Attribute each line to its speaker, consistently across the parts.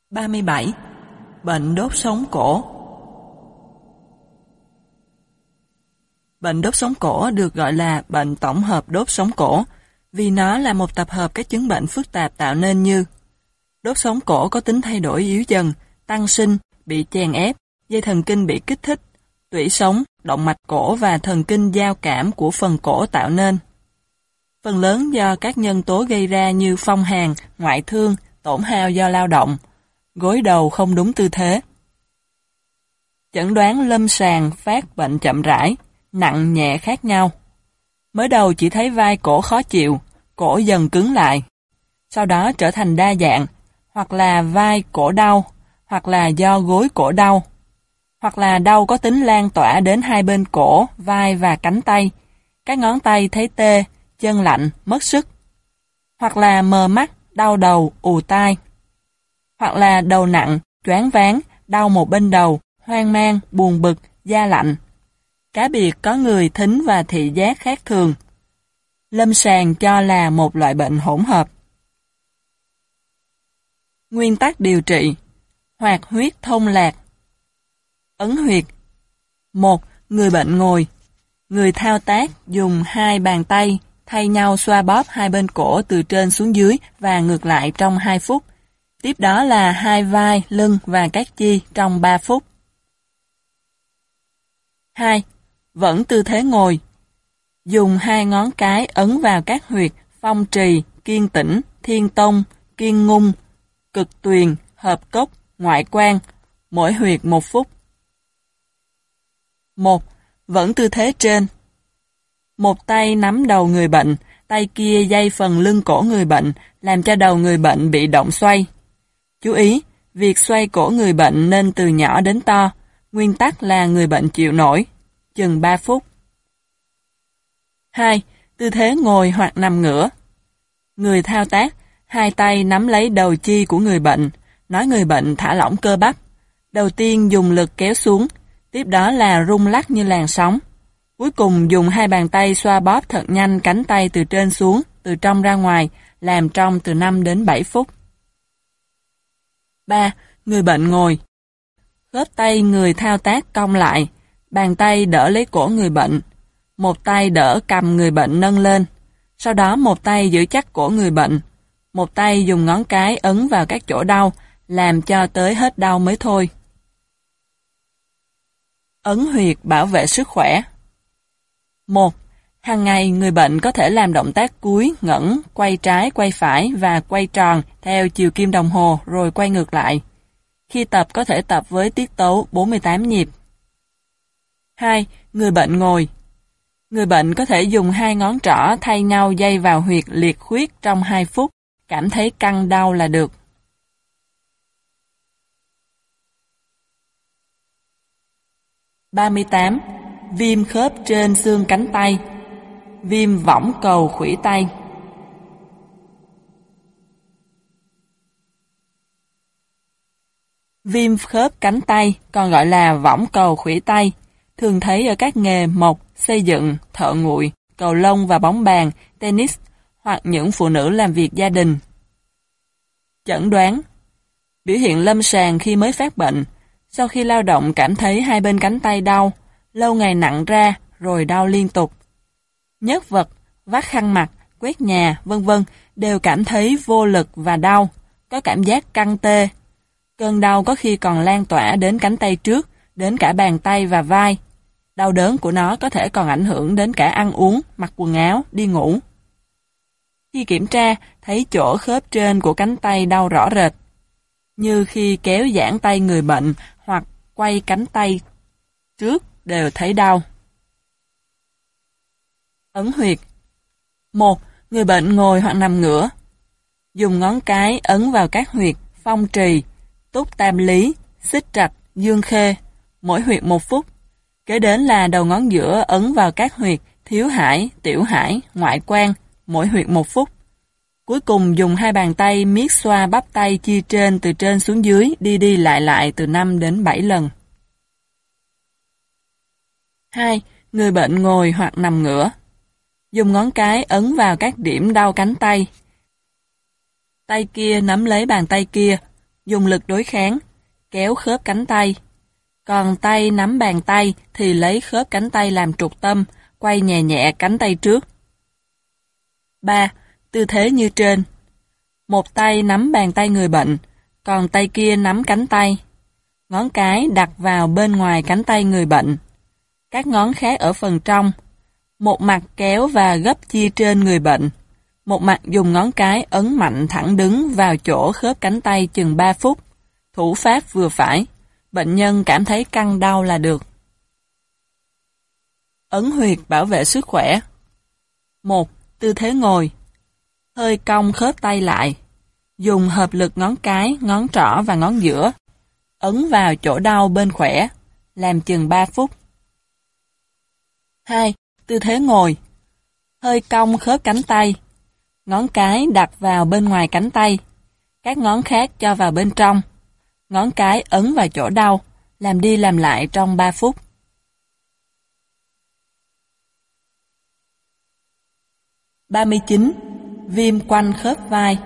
Speaker 1: 37. Bệnh đốt sống cổ. Bệnh đốt sống cổ được gọi là bệnh tổng hợp đốt sống cổ vì nó là một tập hợp các chứng bệnh phức tạp tạo nên như đốt sống cổ có tính thay đổi yếu dần, tăng sinh, bị chèn ép, dây thần kinh bị kích thích, tủy sống, động mạch cổ và thần kinh giao cảm của phần cổ tạo nên. Phần lớn do các nhân tố gây ra như phong hàn, ngoại thương, tổn hao do lao động, gối đầu không đúng tư thế. Chẩn đoán lâm sàng phát bệnh chậm rãi, nặng nhẹ khác nhau. Mới đầu chỉ thấy vai cổ khó chịu, cổ dần cứng lại. Sau đó trở thành đa dạng, hoặc là vai cổ đau, hoặc là do gối cổ đau, hoặc là đau có tính lan tỏa đến hai bên cổ, vai và cánh tay. Các ngón tay thấy tê, chân lạnh, mất sức. Hoặc là mờ mắt, đau đầu, ù tai. Hoặc là đầu nặng, choáng váng, đau một bên đầu, hoang mang, buồn bực, da lạnh. Cá biệt có người thính và thị giác khác thường. Lâm sàng cho là một loại bệnh hỗn hợp. Nguyên tắc điều trị: hoạt huyết thông lạc. Ấn huyệt. 1. Người bệnh ngồi. Người thao tác dùng hai bàn tay thay nhau xoa bóp hai bên cổ từ trên xuống dưới và ngược lại trong 2 phút. Tiếp đó là hai vai, lưng và các chi trong 3 phút. 2. Vẫn tư thế ngồi. Dùng hai ngón cái ấn vào các huyệt phong trì, kiên tĩnh, thiên tông, kiên ngung, cực tuyền, hợp cốc, ngoại quan, mỗi huyệt 1 phút. 1. Vẫn tư thế trên. Một tay nắm đầu người bệnh, tay kia dây phần lưng cổ người bệnh, làm cho đầu người bệnh bị động xoay. Chú ý, việc xoay cổ người bệnh nên từ nhỏ đến to, nguyên tắc là người bệnh chịu nổi, chừng 3 phút. 2. Tư thế ngồi hoặc nằm ngửa. Người thao tác, hai tay nắm lấy đầu chi của người bệnh, nói người bệnh thả lỏng cơ bắp. Đầu tiên dùng lực kéo xuống, tiếp đó là rung lắc như làn sóng. Cuối cùng dùng hai bàn tay xoa bóp thật nhanh cánh tay từ trên xuống, từ trong ra ngoài, làm trong từ 5 đến 7 phút. 3. Người bệnh ngồi. Khớp tay người thao tác cong lại, bàn tay đỡ lấy cổ người bệnh, một tay đỡ cầm người bệnh nâng lên, sau đó một tay giữ chắc cổ người bệnh, một tay dùng ngón cái ấn vào các chỗ đau, làm cho tới hết đau mới thôi. Ấn huyệt bảo vệ sức khỏe. 1. Hàng ngày người bệnh có thể làm động tác cúi, ngẩng, quay trái, quay phải và quay tròn theo chiều kim đồng hồ rồi quay ngược lại. Khi tập có thể tập với tiết tấu 48 nhịp. 2. Người bệnh ngồi. Người bệnh có thể dùng hai ngón trỏ thay nhau dây vào huyệt liệt khuyết trong 2 phút, cảm thấy căng đau là được. 38. Viêm khớp trên xương cánh tay. Viêm võng cầu khuỷu tay. Viêm khớp cánh tay, còn gọi là võng cầu khuỷu tay, thường thấy ở các nghề mộc, xây dựng, thợ nguội, cầu lông và bóng bàn, tennis, hoặc những phụ nữ làm việc gia đình. Chẩn đoán. Biểu hiện lâm sàng khi mới phát bệnh, sau khi lao động cảm thấy hai bên cánh tay đau, lâu ngày nặng ra, rồi đau liên tục. Nhấc vật, vắt khăn mặt, quét nhà, vân vân đều cảm thấy vô lực và đau, có cảm giác căng tê. Cơn đau có khi còn lan tỏa đến cánh tay trước, đến cả bàn tay và vai. Đau đớn của nó có thể còn ảnh hưởng đến cả ăn uống, mặc quần áo, đi ngủ. Khi kiểm tra, thấy chỗ khớp trên của cánh tay đau rõ rệt, như khi kéo giãn tay người bệnh hoặc quay cánh tay trước đều thấy đau. Ấn huyệt. 1. Người bệnh ngồi hoặc nằm ngửa. Dùng ngón cái ấn vào các huyệt phong trì, túc tam lý, xích trạch, dương khê, mỗi huyệt 1 phút. Kế đến là đầu ngón giữa ấn vào các huyệt thiếu hải, tiểu hải, ngoại quan, mỗi huyệt 1 phút. Cuối cùng dùng hai bàn tay miết xoa bắp tay chia trên từ trên xuống dưới, đi đi lại lại từ 5 đến 7 lần. 2. Người bệnh ngồi hoặc nằm ngửa. Dùng ngón cái ấn vào các điểm đau cánh tay. Tay kia nắm lấy bàn tay kia, dùng lực đối kháng, kéo khớp cánh tay. Còn tay nắm bàn tay thì lấy khớp cánh tay làm trục tâm, quay nhẹ nhẹ cánh tay trước. 3. Tư thế như trên. Một tay nắm bàn tay người bệnh, còn tay kia nắm cánh tay. Ngón cái đặt vào bên ngoài cánh tay người bệnh. Các ngón khác ở phần trong. Một mặt kéo và gấp chia trên người bệnh. Một mặt dùng ngón cái ấn mạnh thẳng đứng vào chỗ khớp cánh tay chừng 3 phút. Thủ pháp vừa phải. Bệnh nhân cảm thấy căng đau là được. Ấn huyệt bảo vệ sức khỏe. 1. Tư thế ngồi. Hơi cong khớp tay lại. Dùng hợp lực ngón cái, ngón trỏ và ngón giữa. Ấn vào chỗ đau bên khỏe. Làm chừng 3 phút. 2. Tư thế ngồi. Hơi cong khớp cánh tay. Ngón cái đặt vào bên ngoài cánh tay. Các ngón khác cho vào bên trong. Ngón cái ấn vào chỗ đau. Làm đi làm lại trong 3 phút. 39. Viêm quanh khớp vai.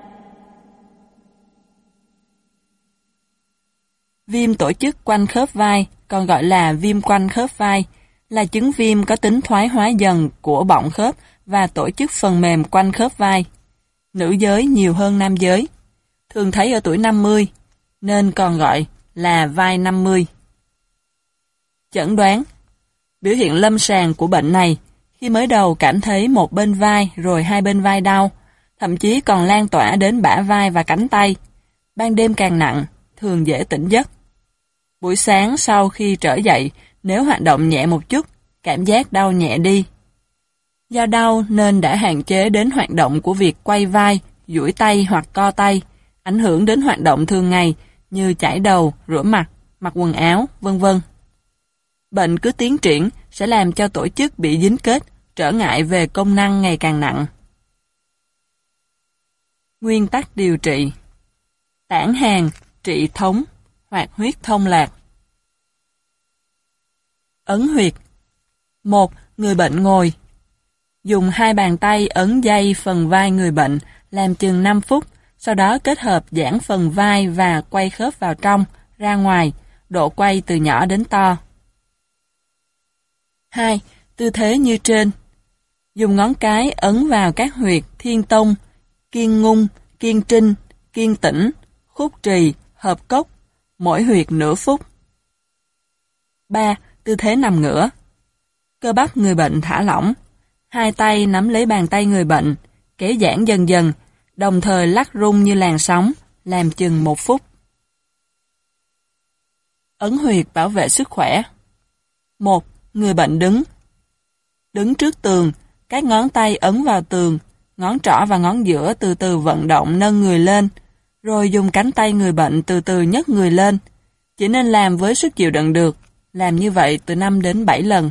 Speaker 1: Viêm tổ chức quanh khớp vai, còn gọi là viêm quanh khớp vai, là chứng viêm có tính thoái hóa dần của bọng khớp và tổ chức phần mềm quanh khớp vai. Nữ giới nhiều hơn nam giới, thường thấy ở tuổi 50, nên còn gọi là vai 50. Chẩn đoán. Biểu hiện lâm sàng của bệnh này, khi mới đầu cảm thấy một bên vai rồi hai bên vai đau, thậm chí còn lan tỏa đến bả vai và cánh tay. Ban đêm càng nặng, thường dễ tỉnh giấc. Buổi sáng sau khi trở dậy, nếu hoạt động nhẹ một chút, cảm giác đau nhẹ đi. Do đau nên đã hạn chế đến hoạt động của việc quay vai, duỗi tay hoặc co tay, ảnh hưởng đến hoạt động thường ngày như chải đầu, rửa mặt, mặc quần áo, vân vân. Bệnh cứ tiến triển sẽ làm cho tổ chức bị dính kết, trở ngại về công năng ngày càng nặng. Nguyên tắc điều trị. Tản hàn, trị thống, hoạt huyết thông lạc. Ấn huyệt. 1. Người bệnh ngồi. Dùng hai bàn tay ấn dây phần vai người bệnh, làm chừng 5 phút, sau đó kết hợp giãn phần vai và quay khớp vào trong, ra ngoài, độ quay từ nhỏ đến to. 2. Tư thế như trên. Dùng ngón cái ấn vào các huyệt thiên tông, kiên ngung, kiên trinh, kiên tĩnh, khúc trì, hợp cốc, mỗi huyệt nửa phút. 3. Tư thế nằm ngửa. Cơ bắp người bệnh thả lỏng. Hai tay nắm lấy bàn tay người bệnh, kéo giãn dần dần, đồng thời lắc rung như làn sóng, làm chừng 1 phút. Ấn huyệt bảo vệ sức khỏe. 1. Người bệnh đứng. Đứng trước tường, các ngón tay ấn vào tường, ngón trỏ và ngón giữa từ từ vận động nâng người lên, rồi dùng cánh tay người bệnh từ từ nhấc người lên. Chỉ nên làm với sức chịu đựng được, làm như vậy từ 5 đến 7 lần.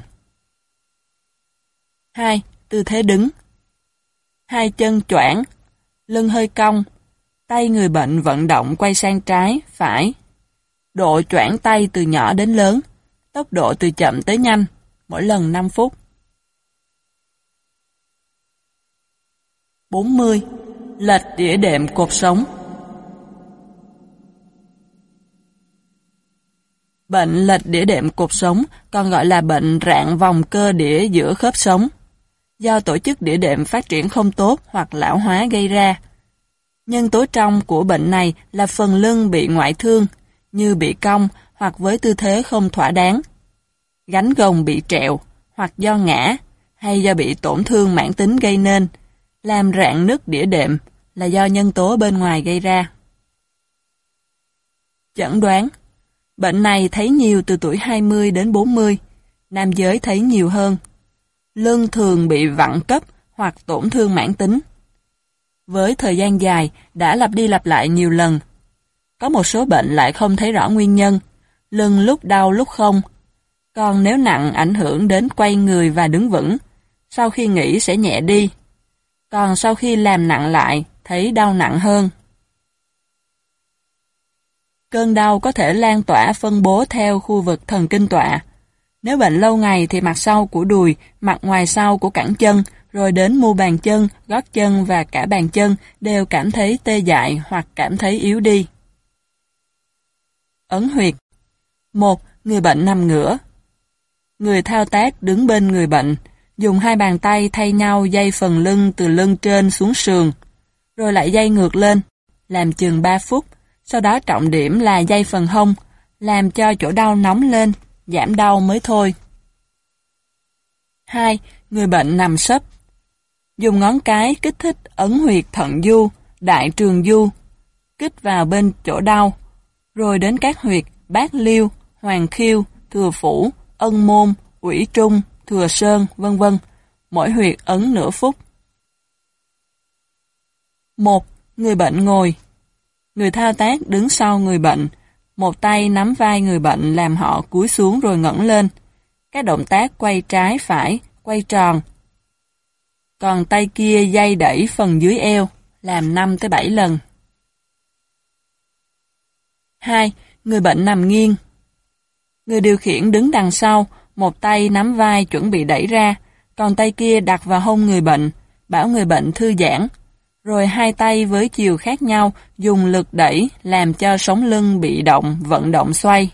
Speaker 1: 2. Tư thế đứng. Hai chân choảng, lưng hơi cong, tay người bệnh vận động quay sang trái, phải. Độ choảng tay từ nhỏ đến lớn, tốc độ từ chậm tới nhanh, mỗi lần 5 phút. 40. Lệch đĩa đệm cột sống. Bệnh lệch đĩa đệm cột sống còn gọi là bệnh rạn vòng cơ đĩa giữa khớp sống, do tổ chức đĩa đệm phát triển không tốt hoặc lão hóa gây ra. Nhân tố trong của bệnh này là phần lưng bị ngoại thương, như bị cong hoặc với tư thế không thỏa đáng, gánh gồng bị trẹo hoặc do ngã hay do bị tổn thương mãn tính gây nên. Làm rạn nứt đĩa đệm là do nhân tố bên ngoài gây ra. Chẩn đoán. Bệnh này thấy nhiều từ tuổi 20 đến 40, nam giới thấy nhiều hơn. Lưng thường bị vặn cấp hoặc tổn thương mãn tính. Với thời gian dài đã lặp đi lặp lại nhiều lần. Có một số bệnh lại không thấy rõ nguyên nhân, lưng lúc đau lúc không. Còn nếu nặng ảnh hưởng đến quay người và đứng vững, sau khi nghỉ sẽ nhẹ đi. Còn sau khi làm nặng lại, thấy đau nặng hơn. Cơn đau có thể lan tỏa phân bố theo khu vực thần kinh tọa. Nếu bệnh lâu ngày thì mặt sau của đùi, mặt ngoài sau của cẳng chân, rồi đến mu bàn chân, gót chân và cả bàn chân đều cảm thấy tê dại hoặc cảm thấy yếu đi. Ấn huyệt. 1. Người bệnh nằm ngửa. Người thao tác đứng bên người bệnh, dùng hai bàn tay thay nhau dây phần lưng từ lưng trên xuống sườn, rồi lại dây ngược lên, làm chừng 3 phút, sau đó trọng điểm là dây phần hông, làm cho chỗ đau nóng lên, giảm đau mới thôi. 2. Người bệnh nằm sấp. Dùng ngón cái kích thích ấn huyệt thận du, đại trường du, kích vào bên chỗ đau, rồi đến các huyệt bát liêu, hoàng khiêu, thừa phủ, ân môn, ủy trung, thừa sơn, vân vân. Mỗi huyệt ấn nửa phút. 1. Người bệnh ngồi. Người thao tác đứng sau người bệnh, một tay nắm vai người bệnh làm họ cúi xuống rồi ngẩng lên. Các động tác quay trái phải, quay tròn. Còn tay kia dây đẩy phần dưới eo, làm 5 tới 7 lần. 2. Người bệnh nằm nghiêng. Người điều khiển đứng đằng sau, một tay nắm vai chuẩn bị đẩy ra, còn tay kia đặt vào hông người bệnh, bảo người bệnh thư giãn, rồi hai tay với chiều khác nhau dùng lực đẩy làm cho sống lưng bị động, vận động xoay.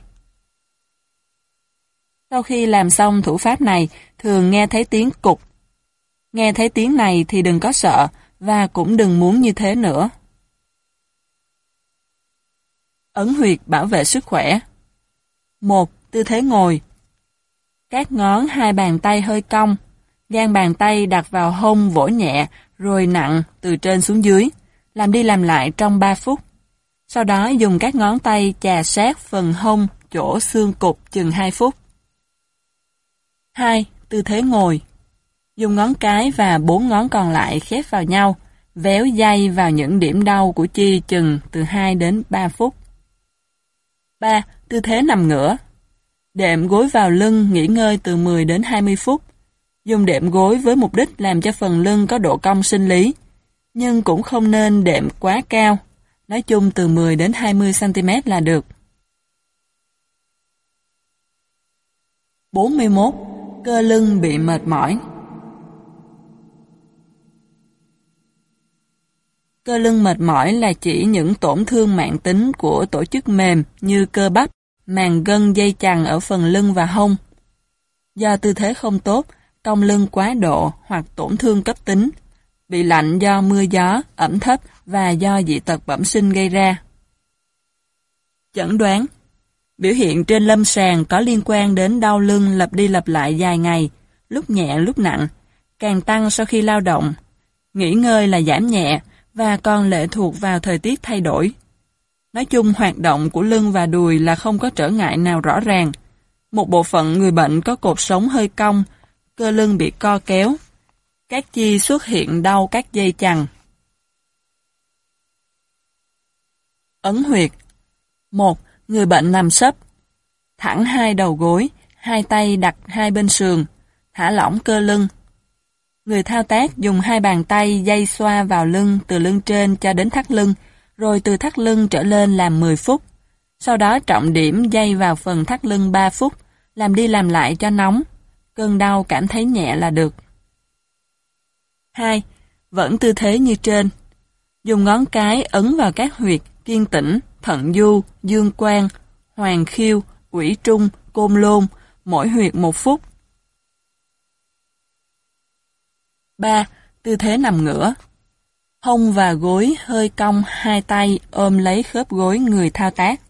Speaker 1: Sau khi làm xong thủ pháp này, thường nghe thấy tiếng cục. Nghe thấy tiếng này thì đừng có sợ, và cũng đừng muốn như thế nữa. Ấn huyệt bảo vệ sức khỏe. 1. Tư thế ngồi. Các ngón hai bàn tay hơi cong, gang bàn tay đặt vào hông vỗ nhẹ, rồi nặng từ trên xuống dưới, làm đi làm lại trong 3 phút. Sau đó dùng các ngón tay chà sát phần hông chỗ xương cụt chừng 2 phút. 2. Tư thế ngồi. Dùng ngón cái và 4 ngón còn lại khép vào nhau, véo dây vào những điểm đau của chi chừng từ 2 đến 3 phút. 3. Tư thế nằm ngửa. Đệm gối vào lưng nghỉ ngơi từ 10 đến 20 phút. Dùng đệm gối với mục đích làm cho phần lưng có độ cong sinh lý, nhưng cũng không nên đệm quá cao, nói chung từ 10 đến 20 cm là được. 41. Cơ lưng bị mệt mỏi. Cơ lưng mệt mỏi là chỉ những tổn thương mãn tính của tổ chức mềm như cơ bắp, màng gân dây chằng ở phần lưng và hông. Do tư thế không tốt, cong lưng quá độ hoặc tổn thương cấp tính, bị lạnh do mưa gió, ẩm thấp và do dị tật bẩm sinh gây ra. Chẩn đoán. Biểu hiện trên lâm sàng có liên quan đến đau lưng lặp đi lặp lại dài ngày, lúc nhẹ lúc nặng, càng tăng sau khi lao động. Nghỉ ngơi là giảm nhẹ và còn lệ thuộc vào thời tiết thay đổi. Nói chung hoạt động của lưng và đùi là không có trở ngại nào rõ ràng. Một bộ phận người bệnh có cột sống hơi cong, cơ lưng bị co kéo, các chi xuất hiện đau các dây chằng. Ấn huyệt. 1. Người bệnh nằm sấp. Thẳng hai đầu gối, hai tay đặt hai bên sườn, thả lỏng cơ lưng. Người thao tác dùng hai bàn tay dây xoa vào lưng từ lưng trên cho đến thắt lưng, rồi từ thắt lưng trở lên làm 10 phút. Sau đó trọng điểm dây vào phần thắt lưng 3 phút, làm đi làm lại cho nóng. Cơn đau cảm thấy nhẹ là được. 2. Vẫn tư thế như trên. Dùng ngón cái ấn vào các huyệt kiên tĩnh, thận du, dương quan, hoàng khiêu, ủy trung, côn lôn, mỗi huyệt 1 phút. 3. Tư thế nằm ngửa. Hông và gối hơi cong, hai tay ôm lấy khớp gối người thao tác.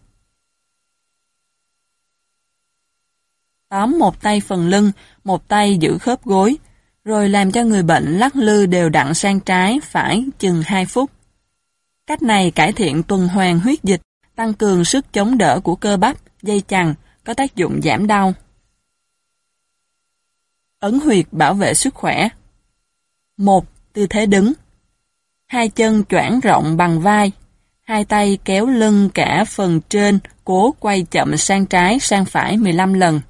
Speaker 1: Tóm một tay phần lưng, một tay giữ khớp gối, rồi làm cho người bệnh lắc lư đều đặn sang trái, phải chừng 2 phút. Cách này cải thiện tuần hoàn huyết dịch, tăng cường sức chống đỡ của cơ bắp, dây chằng, có tác dụng giảm đau. Ấn huyệt bảo vệ sức khỏe. 1. Tư thế đứng. Hai chân choảng rộng bằng vai, hai tay kéo lưng cả phần trên, cố quay chậm sang trái sang phải 15 lần.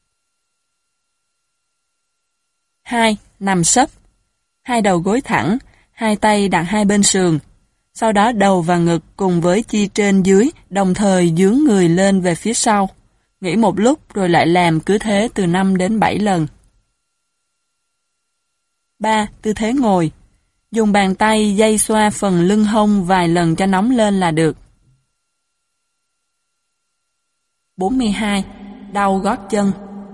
Speaker 1: 2. Nằm sấp. Hai đầu gối thẳng, hai tay đặt hai bên sườn. Sau đó đầu và ngực cùng với chi trên dưới đồng thời dướn người lên về phía sau. Nghỉ một lúc rồi lại làm cứ thế từ 5 đến 7 lần. 3. Tư thế ngồi. Dùng bàn tay dây xoa phần lưng hông vài lần cho nóng lên là được. 42. Đau gót chân.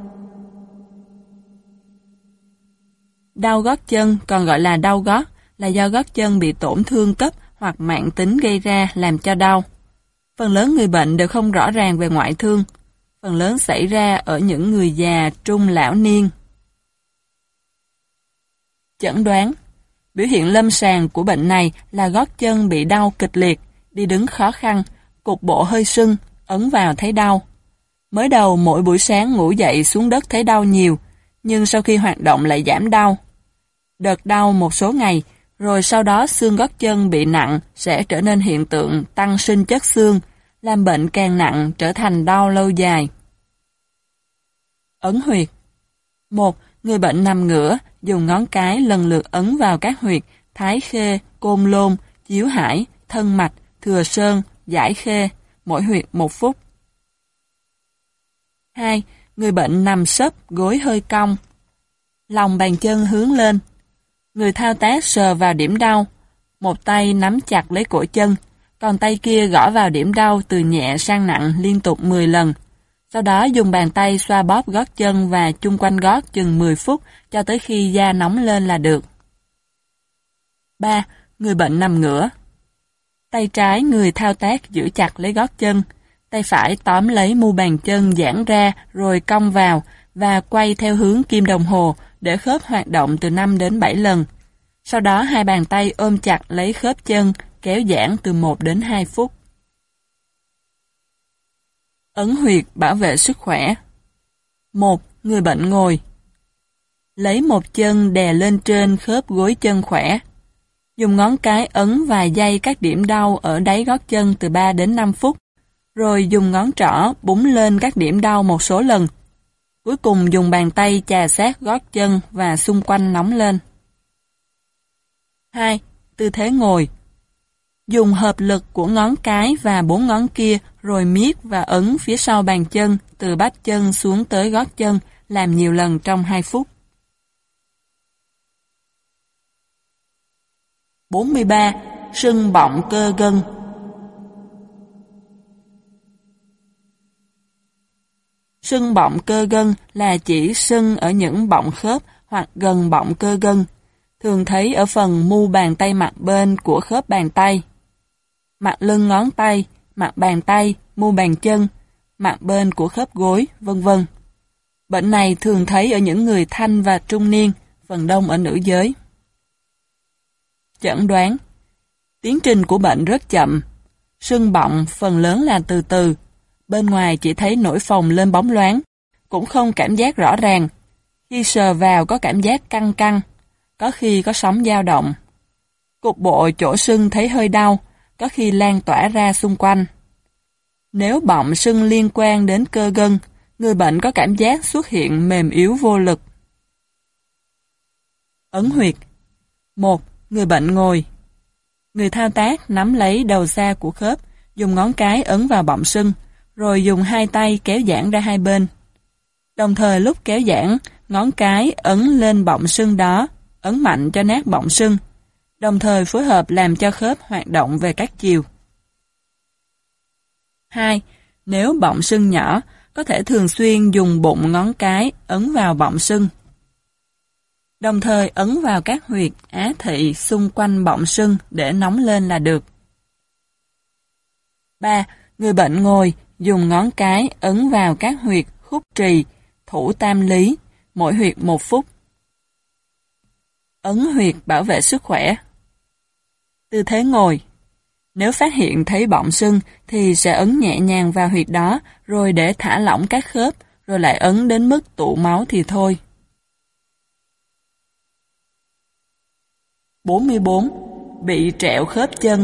Speaker 1: Đau gót chân còn gọi là đau gót là do gót chân bị tổn thương cấp hoặc mãn tính gây ra làm cho đau. Phần lớn người bệnh đều không rõ ràng về ngoại thương. Phần lớn xảy ra ở những người già, trung, lão niên. Chẩn đoán. Biểu hiện lâm sàng của bệnh này là gót chân bị đau kịch liệt, đi đứng khó khăn, cục bộ hơi sưng, ấn vào thấy đau. Mới đầu mỗi buổi sáng ngủ dậy xuống đất thấy đau nhiều, nhưng sau khi hoạt động lại giảm đau. Đợt đau một số ngày, rồi sau đó xương gót chân bị nặng sẽ trở nên hiện tượng tăng sinh chất xương, làm bệnh càng nặng trở thành đau lâu dài. Ấn huyệt. 1. Người bệnh nằm ngửa, dùng ngón cái lần lượt ấn vào các huyệt Thái Khê, Côn Lôn, Chiếu Hải, Thân Mạch, Thừa Sơn, Giải Khê, mỗi huyệt 1 phút. 2. Người bệnh nằm sấp, gối hơi cong. Lòng bàn chân hướng lên. Người thao tác sờ vào điểm đau. Một tay nắm chặt lấy cổ chân, còn tay kia gõ vào điểm đau từ nhẹ sang nặng liên tục 10 lần. Sau đó dùng bàn tay xoa bóp gót chân và chung quanh gót chừng 10 phút cho tới khi da nóng lên là được. 3. Người bệnh nằm ngửa. Tay trái người thao tác giữ chặt lấy gót chân, tay phải tóm lấy mu bàn chân giãn ra rồi cong vào và quay theo hướng kim đồng hồ để khớp hoạt động từ 5 đến 7 lần. Sau đó hai bàn tay ôm chặt lấy khớp chân, kéo giãn từ 1 đến 2 phút. Ấn huyệt bảo vệ sức khỏe. 1. Người bệnh ngồi. Lấy một chân đè lên trên khớp gối chân khỏe. Dùng ngón cái ấn vài giây các điểm đau ở đáy gót chân từ 3 đến 5 phút, rồi dùng ngón trỏ búng lên các điểm đau một số lần. Cuối cùng dùng bàn tay chà sát gót chân và xung quanh nóng lên. 2. Tư thế ngồi. Dùng hợp lực của ngón cái và 4 ngón kia rồi miết và ấn phía sau bàn chân từ bắp chân xuống tới gót chân, làm nhiều lần trong 2 phút. 43. Sưng bọng cơ gân. Sưng bọng cơ gân là chỉ sưng ở những bọng khớp hoặc gần bọng cơ gân, thường thấy ở phần mu bàn tay mặt bên của khớp bàn tay, mặt lưng ngón tay, mặt bàn tay, mu bàn chân, mặt bên của khớp gối, vân vân. Bệnh này thường thấy ở những người thanh và trung niên, phần đông ở nữ giới. Chẩn đoán. Tiến trình của bệnh rất chậm. Sưng bọng phần lớn là từ từ. Bên ngoài chỉ thấy nổi phồng lên bóng loáng, cũng không cảm giác rõ ràng. Khi sờ vào có cảm giác căng căng, có khi có sóng dao động. Cục bộ chỗ sưng thấy hơi đau, có khi lan tỏa ra xung quanh. Nếu bọng sưng liên quan đến cơ gân, người bệnh có cảm giác xuất hiện mềm yếu vô lực. Ấn huyệt. 1. Người bệnh ngồi. Người thao tác nắm lấy đầu xa của khớp, dùng ngón cái ấn vào bọng sưng, rồi dùng hai tay kéo giãn ra hai bên. Đồng thời lúc kéo giãn, ngón cái ấn lên bọng sưng đó, ấn mạnh cho nát bọng sưng, đồng thời phối hợp làm cho khớp hoạt động về các chiều. 2. Nếu bọng sưng nhỏ, có thể thường xuyên dùng bụng ngón cái ấn vào bọng sưng, đồng thời ấn vào các huyệt á thị xung quanh bọng sưng để nóng lên là được. 3. Người bệnh ngồi, dùng ngón cái ấn vào các huyệt khúc trì, thủ tam lý, mỗi huyệt 1 phút. Ấn huyệt bảo vệ sức khỏe. Tư thế ngồi. Nếu phát hiện thấy bọng sưng thì sẽ ấn nhẹ nhàng vào huyệt đó rồi để thả lỏng các khớp, rồi lại ấn đến mức tụ máu thì thôi. 44. Bị trẹo khớp chân.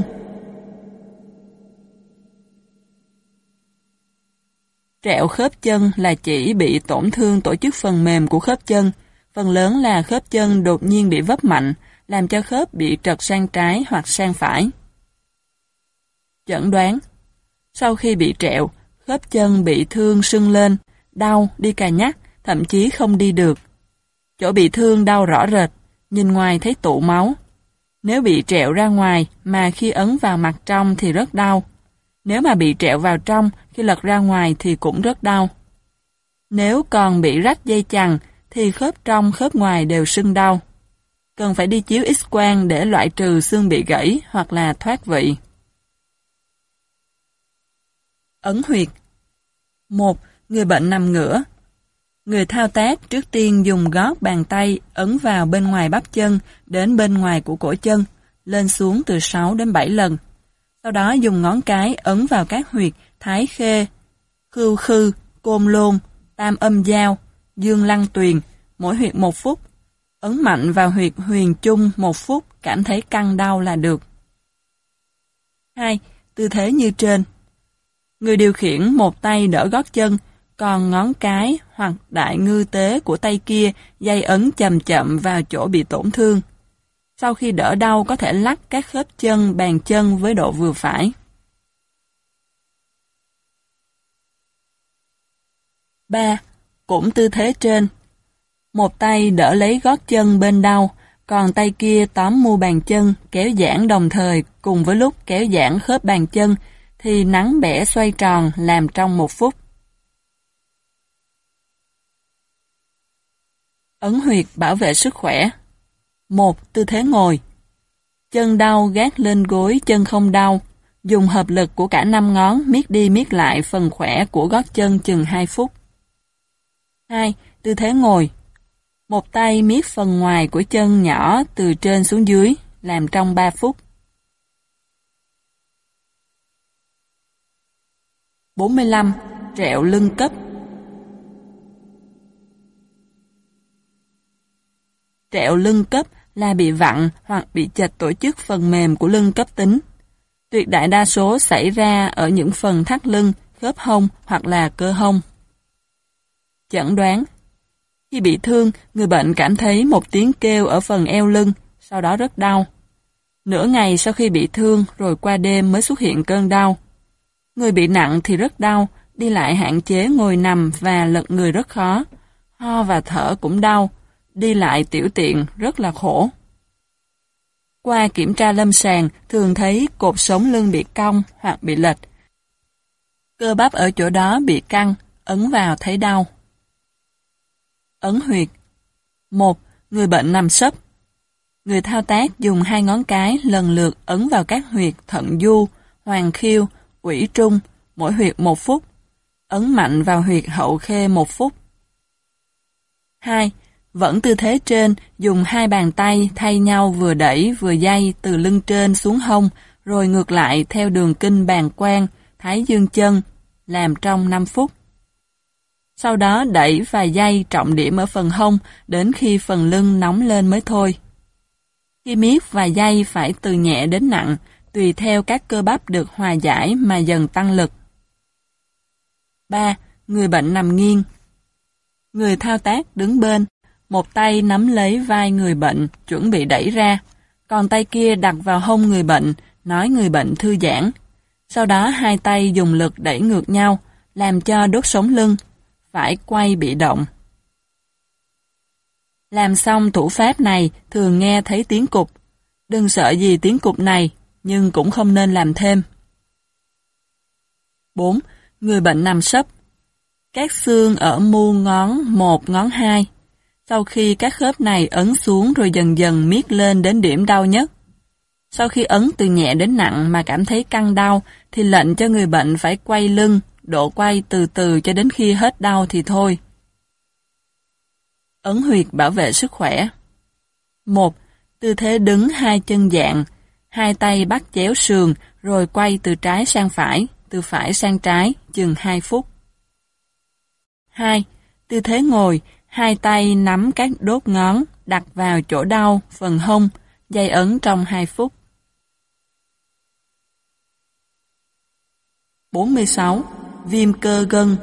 Speaker 1: Trẹo khớp chân là chỉ bị tổn thương tổ chức phần mềm của khớp chân, phần lớn là khớp chân đột nhiên bị vấp mạnh, làm cho khớp bị trật sang trái hoặc sang phải. Chẩn đoán. Sau khi bị trẹo, khớp chân bị thương sưng lên, đau, đi cà nhắc, thậm chí không đi được. Chỗ bị thương đau rõ rệt, nhìn ngoài thấy tụ máu. Nếu bị trẹo ra ngoài mà khi ấn vào mặt trong thì rất đau. Nếu mà bị trẹo vào trong, khi lật ra ngoài thì cũng rất đau. Nếu còn bị rách dây chằng, thì khớp trong khớp ngoài đều sưng đau. Cần phải đi chiếu X-quang để loại trừ xương bị gãy hoặc là thoát vị. Ấn huyệt. 1. Người bệnh nằm ngửa. Người thao tác trước tiên dùng gót bàn tay ấn vào bên ngoài bắp chân đến bên ngoài của cổ chân, lên xuống từ 6 đến 7 lần. Sau đó dùng ngón cái ấn vào các huyệt Thái Khê, Khưu Khư, Côn Lôn, Tam Âm Giao, Dương Lăng Tuyền, mỗi huyệt 1 phút. Ấn mạnh vào huyệt Huyền Trung 1 phút, cảm thấy căng đau là được. 2. Tư thế như trên. Người điều khiển một tay đỡ gót chân, còn ngón cái hoặc đại ngư tế của tay kia dây ấn chậm chậm vào chỗ bị tổn thương. Sau khi đỡ đau có thể lắc các khớp chân, bàn chân với độ vừa phải. 3. Cũng tư thế trên. Một tay đỡ lấy gót chân bên đau, còn tay kia tóm mu bàn chân, kéo giãn đồng thời cùng với lúc kéo giãn khớp bàn chân, thì nắn bẻ xoay tròn làm trong 1 phút. Ấn huyệt bảo vệ sức khỏe. 1. Tư thế ngồi. Chân đau gác lên gối, chân không đau. Dùng hợp lực của cả 5 ngón miết đi miết lại phần khỏe của gót chân chừng 2 phút. 2. Tư thế ngồi. Một tay miết phần ngoài của chân nhỏ từ trên xuống dưới, làm trong 3 phút. 45. Trẹo lưng cấp. Trẹo lưng cấp là bị vặn hoặc bị chệch tổ chức phần mềm của lưng cấp tính. Tuyệt đại đa số xảy ra ở những phần thắt lưng, khớp hông hoặc là cơ hông. Chẩn đoán. Khi bị thương, người bệnh cảm thấy một tiếng kêu ở phần eo lưng, sau đó rất đau. Nửa ngày sau khi bị thương rồi qua đêm mới xuất hiện cơn đau. Người bị nặng thì rất đau, đi lại hạn chế ngồi nằm và lật người rất khó. Ho và thở cũng đau, đi lại tiểu tiện rất là khổ. Qua kiểm tra lâm sàng thường thấy cột sống lưng bị cong hoặc bị lệch. Cơ bắp ở chỗ đó bị căng, ấn vào thấy đau. Ấn huyệt. 1. Người bệnh nằm sấp. Người thao tác dùng 2 ngón cái lần lượt ấn vào các huyệt thận du, hoàng khiêu, ủy trung, mỗi huyệt 1 phút. Ấn mạnh vào huyệt hậu khê 1 phút. 2. Vẫn tư thế trên, dùng 2 bàn tay thay nhau vừa đẩy vừa day từ lưng trên xuống hông, rồi ngược lại theo đường kinh bàng quang, thái dương chân, làm trong 5 phút. Sau đó đẩy và day trọng điểm ở phần hông đến khi phần lưng nóng lên mới thôi. Khi miết và day phải từ nhẹ đến nặng, tùy theo các cơ bắp được hòa giải mà dần tăng lực. 3. Người bệnh nằm nghiêng. Người thao tác đứng bên, một tay nắm lấy vai người bệnh chuẩn bị đẩy ra, còn tay kia đặt vào hông người bệnh, nói người bệnh thư giãn. Sau đó 2 tay dùng lực đẩy ngược nhau, làm cho đốt sống lưng, phải quay bị động. Làm xong thủ pháp này thường nghe thấy tiếng cục. Đừng sợ gì tiếng cục này, nhưng cũng không nên làm thêm. 4. Người bệnh nằm sấp. Các xương ở mu ngón 1, ngón 2. Sau khi các khớp này ấn xuống rồi dần dần miết lên đến điểm đau nhất. Sau khi ấn từ nhẹ đến nặng mà cảm thấy căng đau, thì lệnh cho người bệnh phải quay lưng, độ quay từ từ cho đến khi hết đau thì thôi. Ấn huyệt bảo vệ sức khỏe. 1. Tư thế đứng 2 chân dạng, 2 tay bắt chéo sườn rồi quay từ trái sang phải, từ phải sang trái, chừng 2 phút. 2. Tư thế ngồi, 2 tay nắm các đốt ngón, đặt vào chỗ đau, phần hông, dây ấn trong 2 phút. 46. Viêm cơ gân.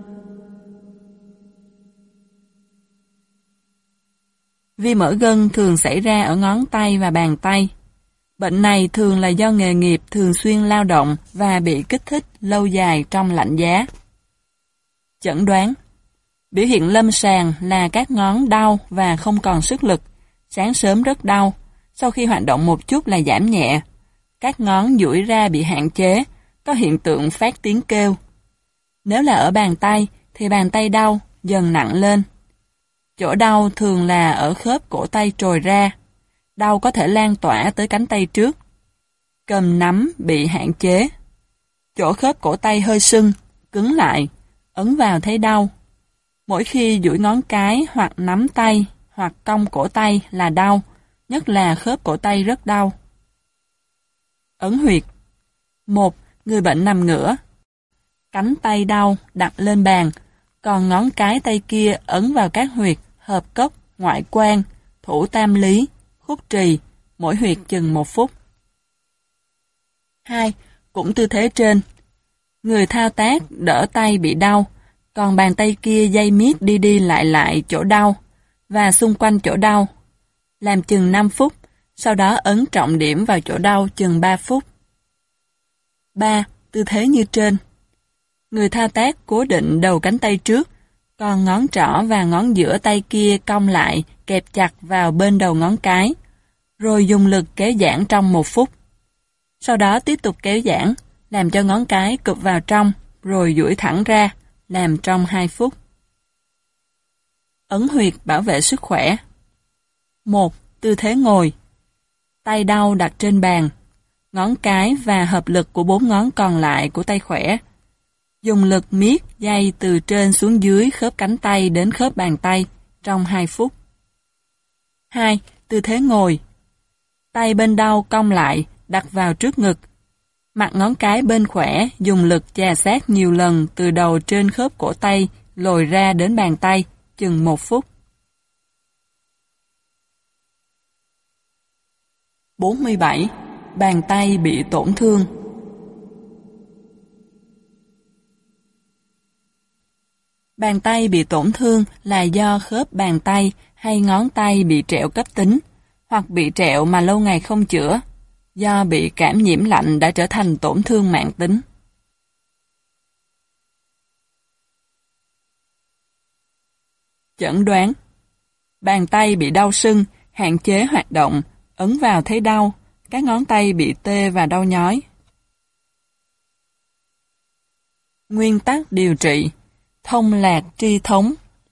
Speaker 1: Viêm ở gân thường xảy ra ở ngón tay và bàn tay. Bệnh này thường là do nghề nghiệp thường xuyên lao động và bị kích thích lâu dài trong lạnh giá. Chẩn đoán. Biểu hiện lâm sàng là các ngón đau và không còn sức lực, sáng sớm rất đau, sau khi hoạt động một chút là giảm nhẹ. Các ngón duỗi ra bị hạn chế, có hiện tượng phát tiếng kêu. Nếu là ở bàn tay, thì bàn tay đau, dần nặng lên. Chỗ đau thường là ở khớp cổ tay trồi ra. Đau có thể lan tỏa tới cánh tay trước. Cầm nắm bị hạn chế. Chỗ khớp cổ tay hơi sưng, cứng lại, ấn vào thấy đau. Mỗi khi duỗi ngón cái hoặc nắm tay hoặc cong cổ tay là đau, nhất là khớp cổ tay rất đau. Ấn huyệt. 1. Người bệnh nằm ngửa. Cánh tay đau đặt lên bàn, còn ngón cái tay kia ấn vào các huyệt hợp cốc, ngoại quan, thủ tam lý, khúc trì, mỗi huyệt chừng 1 phút. 2. Cũng tư thế trên. Người thao tác đỡ tay bị đau, còn bàn tay kia day miết đi đi lại chỗ đau và xung quanh chỗ đau. Làm chừng 5 phút, sau đó ấn trọng điểm vào chỗ đau chừng 3 phút. 3. Tư thế như trên. Người thao tác cố định đầu cánh tay trước, còn ngón trỏ và ngón giữa tay kia cong lại, kẹp chặt vào bên đầu ngón cái, rồi dùng lực kéo giãn trong 1 phút. Sau đó tiếp tục kéo giãn, làm cho ngón cái cụp vào trong, rồi duỗi thẳng ra, làm trong 2 phút. Ấn huyệt bảo vệ sức khỏe. 1. Tư thế ngồi. Tay đau đặt trên bàn, ngón cái và hợp lực của 4 ngón còn lại của tay khỏe. Dùng lực miết day từ trên xuống dưới khớp cánh tay đến khớp bàn tay trong 2 phút. 2. Tư thế ngồi. Tay bên đau cong lại, đặt vào trước ngực. Mặt ngón cái bên khỏe dùng lực chà sát nhiều lần từ đầu trên khớp cổ tay lồi ra đến bàn tay, chừng 1 phút. 47. Bàn tay bị tổn thương. Bàn tay bị tổn thương là do khớp bàn tay hay ngón tay bị trẹo cấp tính, hoặc bị trẹo mà lâu ngày không chữa, do bị cảm nhiễm lạnh đã trở thành tổn thương mãn tính. Chẩn đoán. Bàn tay bị đau sưng, hạn chế hoạt động, ấn vào thấy đau, các ngón tay bị tê và đau nhói. Nguyên tắc điều trị. Thông lạc tri thống.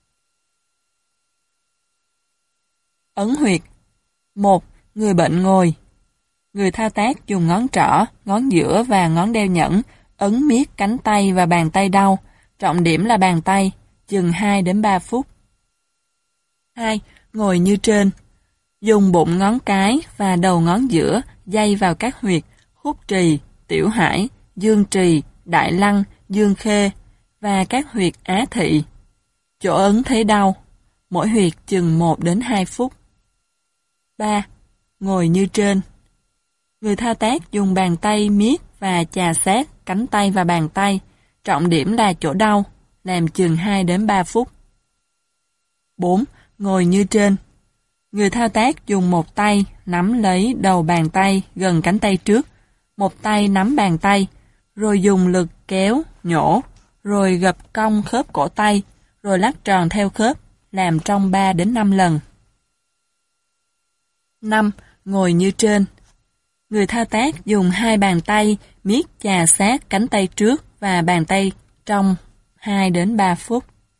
Speaker 1: Ấn huyệt. 1. Người bệnh ngồi. Người thao tác dùng ngón trỏ, ngón giữa và ngón đeo nhẫn ấn miết cánh tay và bàn tay đau, trọng điểm là bàn tay, chừng 2 đến 3 phút. 2. Ngồi như trên. Dùng bụng ngón cái và đầu ngón giữa day vào các huyệt khúc trì, tiểu hải, dương trì, đại lăng, dương khê và các huyệt á thị. Chỗ ấn thấy đau, mỗi huyệt chừng 1 đến 2 phút. 3. Ngồi như trên. Người thao tác dùng bàn tay miết và chà sát cánh tay và bàn tay, trọng điểm là chỗ đau, làm chừng 2 đến 3 phút. 4. Ngồi như trên. Người thao tác dùng một tay nắm lấy đầu bàn tay gần cánh tay trước, một tay nắm bàn tay, rồi dùng lực kéo, nhổ, rồi gập cong khớp cổ tay, rồi lắc tròn theo khớp, làm trong 3 đến 5 lần. 5. Ngồi như trên. Người thao tác dùng 2 bàn tay miết chà sát cánh tay trước và bàn tay trong 2 đến 3 phút.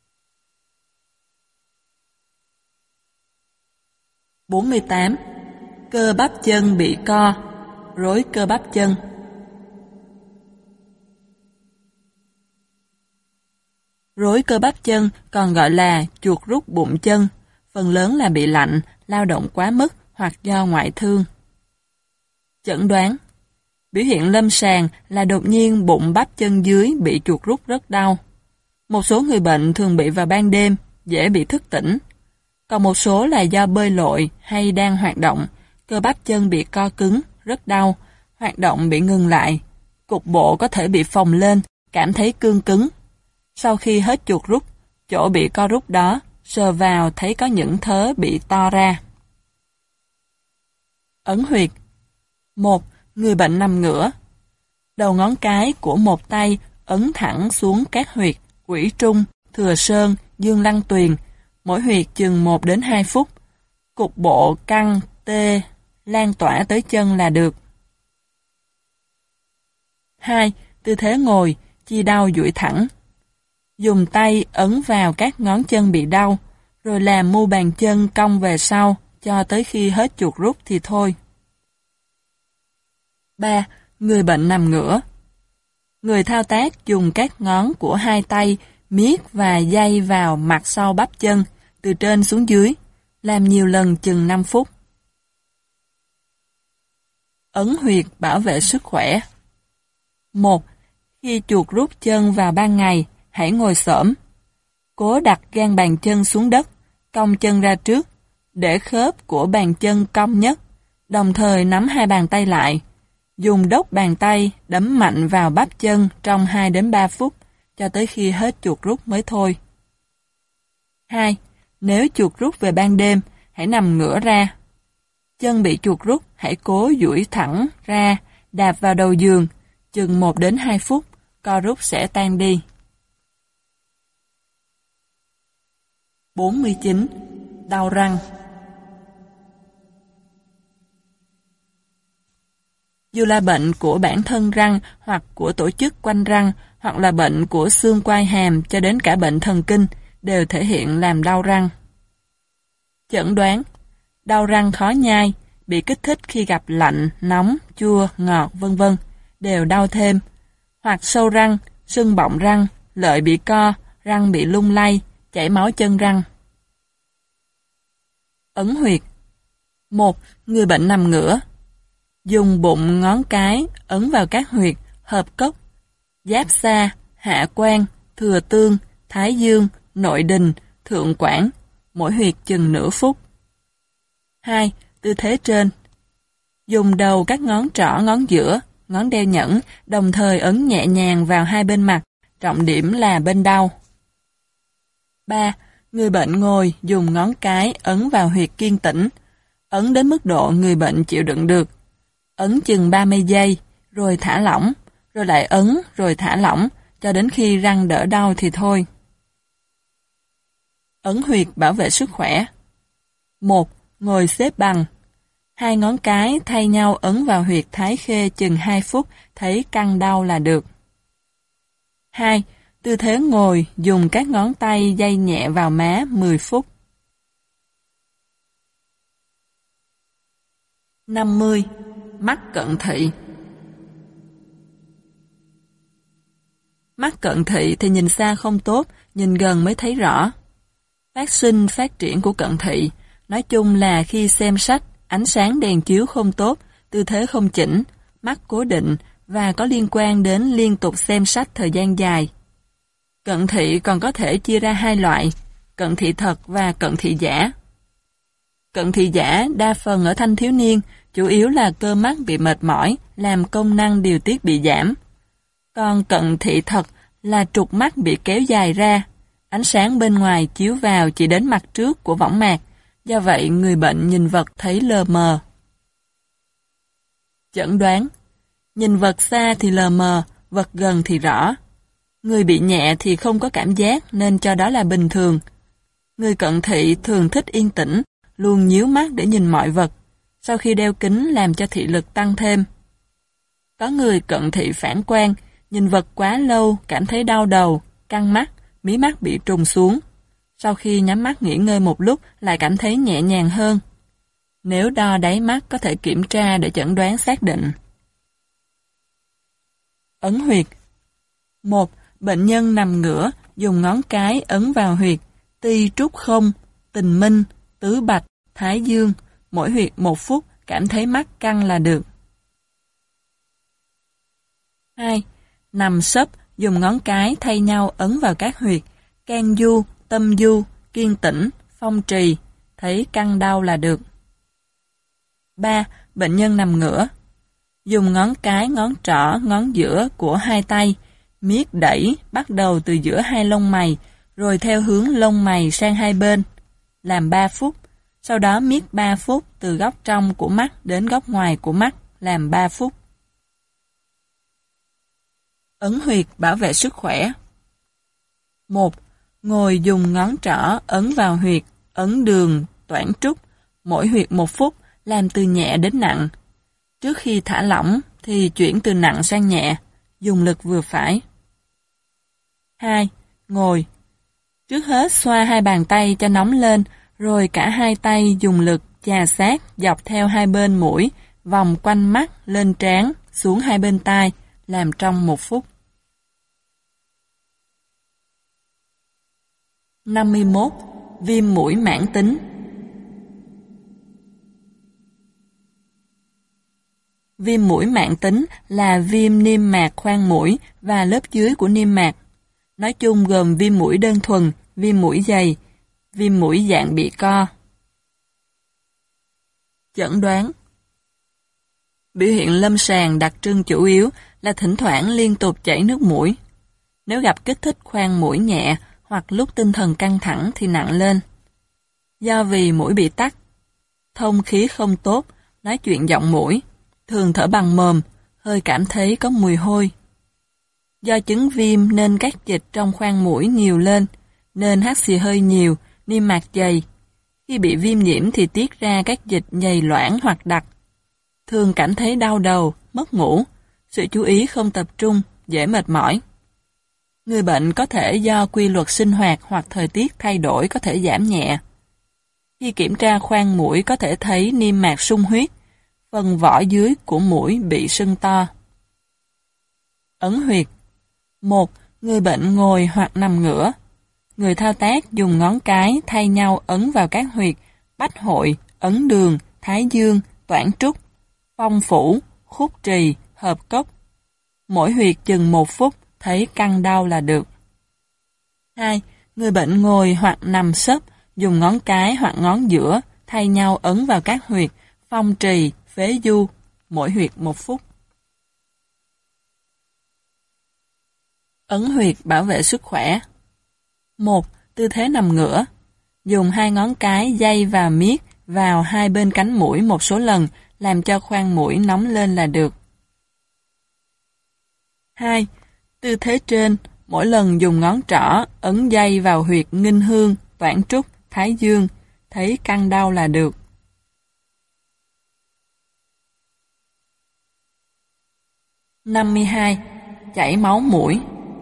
Speaker 1: 48. Cơ bắp chân bị co, rối cơ bắp chân. Rối cơ bắp chân còn gọi là chuột rút bụng chân, phần lớn là bị lạnh, lao động quá mức hoặc do ngoại thương. Chẩn đoán. Biểu hiện lâm sàng là đột nhiên bụng bắp chân dưới bị chuột rút rất đau. Một số người bệnh thường bị vào ban đêm, dễ bị thức tỉnh. Còn một số là do bơi lội hay đang hoạt động, cơ bắp chân bị co cứng, rất đau, hoạt động bị ngừng lại. Cục bộ có thể bị phồng lên, cảm thấy cương cứng. Sau khi hết chuột rút, chỗ bị co rút đó, sờ vào thấy có những thớ bị to ra. Ấn huyệt. 1. Người bệnh nằm ngửa. Đầu ngón cái của một tay ấn thẳng xuống các huyệt Quỷ Trung, Thừa Sơn, Dương Lăng Tuyền, mỗi huyệt chừng 1 đến 2 phút. Cục bộ căng, tê, lan tỏa tới chân là được. 2. tư thế ngồi, chi đau duỗi thẳng. Dùng tay ấn vào các ngón chân bị đau, rồi làm mu bàn chân cong về sau, cho tới khi hết chuột rút thì thôi. 3. Người bệnh nằm ngửa. Người thao tác dùng các ngón của hai tay miết và day vào mặt sau bắp chân, từ trên xuống dưới, làm nhiều lần chừng 5 phút. Ấn huyệt bảo vệ sức khỏe. 1. Khi chuột rút chân vào ban ngày, hãy ngồi xổm. Cố đặt gan bàn chân xuống đất, cong chân ra trước, để khớp của bàn chân cong nhất, đồng thời nắm hai bàn tay lại. Dùng đốt bàn tay đấm mạnh vào bắp chân trong 2 đến 3 phút, cho tới khi hết chuột rút mới thôi. 2. Nếu chuột rút về ban đêm, hãy nằm ngửa ra. Chân bị chuột rút, hãy cố duỗi thẳng ra, đạp vào đầu giường, chừng 1 đến 2 phút, co rút sẽ tan đi. 49. Đau răng. Dù là bệnh của bản thân răng hoặc của tổ chức quanh răng hoặc là bệnh của xương quai hàm cho đến cả bệnh thần kinh đều thể hiện làm đau răng. Chẩn đoán: đau răng khó nhai, bị kích thích khi gặp lạnh, nóng, chua, ngọt, vân vân, đều đau thêm, hoặc sâu răng, sưng bọng răng, lợi bị co, răng bị lung lay, chảy máu chân răng. Ấn huyệt. 1. Người bệnh nằm ngửa. Dùng bụng ngón cái ấn vào các huyệt hợp cốc, giáp xa, hạ quan, thừa tương, thái dương, nội đình, thượng quản, mỗi huyệt chừng nửa phút. 2. Tư thế trên. Dùng đầu các ngón trỏ, ngón giữa, ngón đeo nhẫn, đồng thời ấn nhẹ nhàng vào hai bên mặt, trọng điểm là bên đau. 3. Người bệnh ngồi dùng ngón cái ấn vào huyệt kiên tĩnh, ấn đến mức độ người bệnh chịu đựng được. Ấn chừng 30 giây, rồi thả lỏng, rồi lại ấn, rồi thả lỏng, cho đến khi răng đỡ đau thì thôi. Ấn huyệt bảo vệ sức khỏe. 1. Ngồi xếp bằng. Hai ngón cái thay nhau ấn vào huyệt thái khê chừng 2 phút, thấy căng đau là được. 2. Tư thế ngồi dùng các ngón tay day nhẹ vào má 10 phút. 50. Mắt cận thị. Mắt cận thị thì nhìn xa không tốt, nhìn gần mới thấy rõ. Phát sinh phát triển của cận thị, nói chung là khi xem sách, ánh sáng đèn chiếu không tốt, tư thế không chỉnh, mắt cố định và có liên quan đến liên tục xem sách thời gian dài. Cận thị còn có thể chia ra 2 loại, cận thị thật và cận thị giả. Cận thị giả đa phần ở thanh thiếu niên, chủ yếu là cơ mắt bị mệt mỏi, làm công năng điều tiết bị giảm. Còn cận thị thật là trục mắt bị kéo dài ra, ánh sáng bên ngoài chiếu vào chỉ đến mặt trước của võng mạc, do vậy người bệnh nhìn vật thấy lờ mờ. Chẩn đoán: nhìn vật xa thì lờ mờ, vật gần thì rõ. Người bị nhẹ thì không có cảm giác nên cho đó là bình thường. Người cận thị thường thích yên tĩnh, luôn nhíu mắt để nhìn mọi vật. Sau khi đeo kính làm cho thị lực tăng thêm. Có người cận thị phản quan, nhìn vật quá lâu cảm thấy đau đầu, căng mắt, mí mắt bị trùng xuống. Sau khi nhắm mắt nghỉ ngơi một lúc lại cảm thấy nhẹ nhàng hơn. Nếu đo đáy mắt có thể kiểm tra để chẩn đoán xác định. Ấn huyệt. 1. Bệnh nhân nằm ngửa, dùng ngón cái ấn vào huyệt ti trúc không, tình minh, tứ bạch, thái dương, mỗi huyệt 1 phút, cảm thấy mắt căng là được. 2. Nằm sấp, dùng ngón cái thay nhau ấn vào các huyệt can du, tâm du, kiên tĩnh, phong trì, thấy căng đau là được. 3. Bệnh nhân nằm ngửa. Dùng ngón cái, ngón trỏ, ngón giữa của hai tay, miết đẩy, bắt đầu từ giữa hai lông mày, rồi theo hướng lông mày sang hai bên, làm 3 phút. Sau đó miết 3 phút từ góc trong của mắt đến góc ngoài của mắt, làm 3 phút. Ấn huyệt bảo vệ sức khỏe. 1. Ngồi dùng ngón trỏ ấn vào huyệt, ấn đường, toản trúc, mỗi huyệt 1 phút, làm từ nhẹ đến nặng. Trước khi thả lỏng thì chuyển từ nặng sang nhẹ, dùng lực vừa phải. 2. Ngồi. Trước hết xoa hai bàn tay cho nóng lên, rồi cả hai tay dùng lực chà sát dọc theo hai bên mũi, vòng quanh mắt, lên trán, xuống hai bên tai, làm trong 1 phút. 51. Viêm mũi mãn tính. Viêm mũi mãn tính là viêm niêm mạc khoang mũi và lớp dưới của niêm mạc. Nói chung gồm viêm mũi đơn thuần, viêm mũi dày, viêm mũi dạng bị co. Chẩn đoán. Biểu hiện lâm sàng đặc trưng chủ yếu là thỉnh thoảng liên tục chảy nước mũi. Nếu gặp kích thích khoang mũi nhẹ hoặc lúc tinh thần căng thẳng thì nặng lên. Do vì mũi bị tắc, thông khí không tốt, nói chuyện giọng mũi, thường thở bằng mồm, hơi cảm thấy có mùi hôi. Do chứng viêm nên các dịch trong khoang mũi nhiều lên, nên hắt xì hơi nhiều, niêm mạc dày. Khi bị viêm nhiễm thì tiết ra các dịch nhầy loãng hoặc đặc. Thường cảm thấy đau đầu, mất ngủ, sự chú ý không tập trung, dễ mệt mỏi. Người bệnh có thể do quy luật sinh hoạt hoặc thời tiết thay đổi có thể giảm nhẹ. Khi kiểm tra khoang mũi có thể thấy niêm mạc sung huyết, phần vỏ dưới của mũi bị sưng to. Ấn huyệt. 1. Người bệnh ngồi hoặc nằm ngửa. Người thao tác dùng ngón cái thay nhau ấn vào các huyệt bách hội, ấn đường, thái dương, toản trúc, phong phủ, khúc trì, hợp cốc. Mỗi huyệt chừng 1 phút, thấy căng đau là được. 2. Người bệnh ngồi hoặc nằm sấp, dùng ngón cái hoặc ngón giữa thay nhau ấn vào các huyệt phong trì, phế du, mỗi huyệt 1 phút. Ấn huyệt bảo vệ sức khỏe. 1. Tư thế nằm ngửa. Dùng 2 ngón cái day và miết vào hai bên cánh mũi một số lần, làm cho khoang mũi nóng lên là được. 2. Tư thế trên, mỗi lần dùng ngón trỏ ấn day vào huyệt nghinh hương, toản trúc, thái dương, thấy căng đau là được. 52. Chảy máu mũi.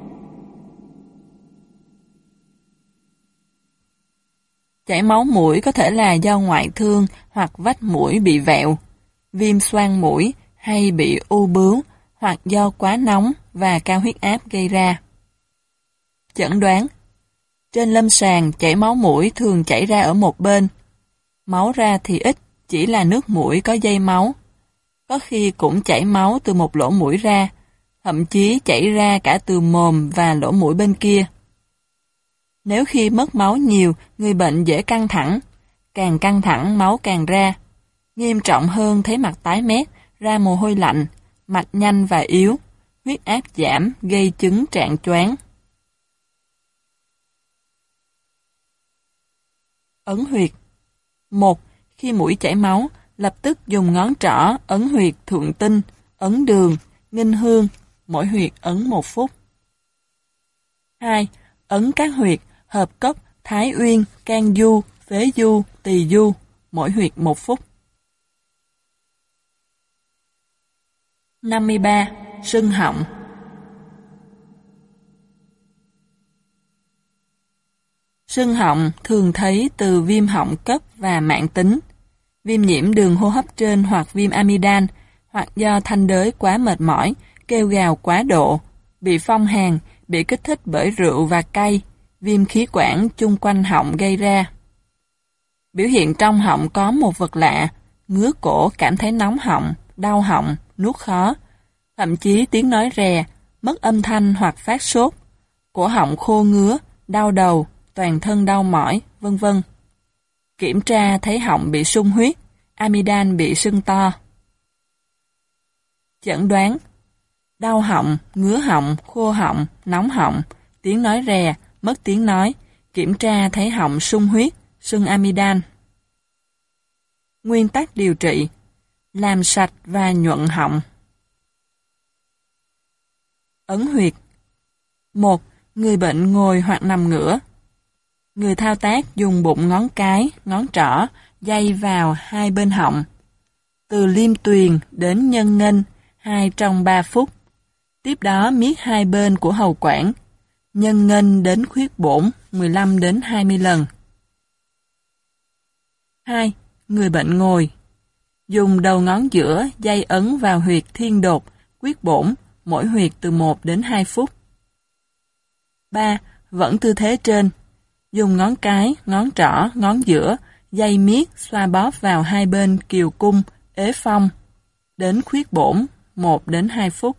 Speaker 1: Chảy máu mũi có thể là do ngoại thương hoặc vách mũi bị vẹo, viêm xoang mũi hay bị u bướu hoặc do quá nóng và cao huyết áp gây ra. Chẩn đoán. Trên lâm sàng, chảy máu mũi thường chảy ra ở một bên. Máu ra thì ít, chỉ là nước mũi có dây máu. Có khi cũng chảy máu từ một lỗ mũi ra, thậm chí chảy ra cả từ mồm và lỗ mũi bên kia. Nếu khi mất máu nhiều, người bệnh dễ căng thẳng. Càng căng thẳng, máu càng ra. Nghiêm trọng hơn thấy mặt tái mét, ra mồ hôi lạnh, mạch nhanh và yếu, huyết áp giảm, gây chứng trạng choáng. Ấn huyệt. 1. Khi mũi chảy máu, lập tức dùng ngón trỏ ấn huyệt thượng tinh, ấn đường, nghinh hương, mỗi huyệt ấn 1 phút. 2. Ấn các huyệt hợp cốc, thái uyên, can du, phế du, tỳ du, mỗi huyệt 1 phút. 53. Sưng họng. Sưng họng thường thấy từ viêm họng cấp và mãn tính, viêm nhiễm đường hô hấp trên hoặc viêm amidan, hoặc do thanh đới quá mệt mỏi, kêu gào quá độ, bị phong hàn, bị kích thích bởi rượu và cay, viêm khí quản chung quanh họng gây ra. Biểu hiện trong họng có một vật lạ, ngứa cổ, cảm thấy nóng họng, đau họng, nuốt khó, thậm chí tiếng nói rè, mất âm thanh hoặc phát sốt, cổ họng khô ngứa, đau đầu, toàn thân đau mỏi, vân vân. Kiểm tra thấy họng bị sung huyết, amidan bị sưng to. Chẩn đoán. Đau họng, ngứa họng, khô họng, nóng họng, tiếng nói rè, mất tiếng nói, kiểm tra thấy họng sung huyết, sưng amidan. Nguyên tắc điều trị. Làm sạch và nhuận họng. Ấn huyệt. 1. Người bệnh ngồi hoặc nằm ngửa. Người thao tác dùng bụng ngón cái, ngón trỏ, day vào hai bên họng. Từ liêm tuyền đến nhân nghênh, 2 trong 3 phút. Tiếp đó miết hai bên của hầu quảng, nhân nghênh đến khuyết bổn 15 đến 20 lần. 2. Người bệnh ngồi. Dùng đầu ngón giữa dây ấn vào huyệt thiên đột, quyết bổn, mỗi huyệt từ 1 đến 2 phút. 3. Vẫn tư thế trên. Dùng ngón cái, ngón trỏ, ngón giữa, dây miết xoa bóp vào hai bên kiều cung, ế phong, đến khuyết bổn, 1 đến 2 phút.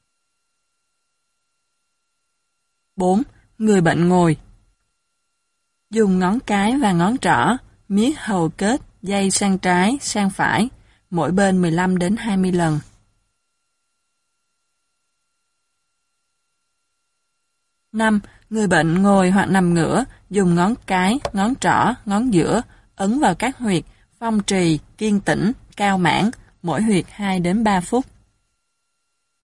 Speaker 1: 4. Người bệnh ngồi. Dùng ngón cái và ngón trỏ, miết hầu kết, dây sang trái, sang phải, mỗi bên 15 đến 20 lần. 5. Người bệnh ngồi hoặc nằm ngửa, dùng ngón cái, ngón trỏ, ngón giữa, ấn vào các huyệt, phong trì, kiên tĩnh, cao mãn, mỗi huyệt 2 đến 3 phút.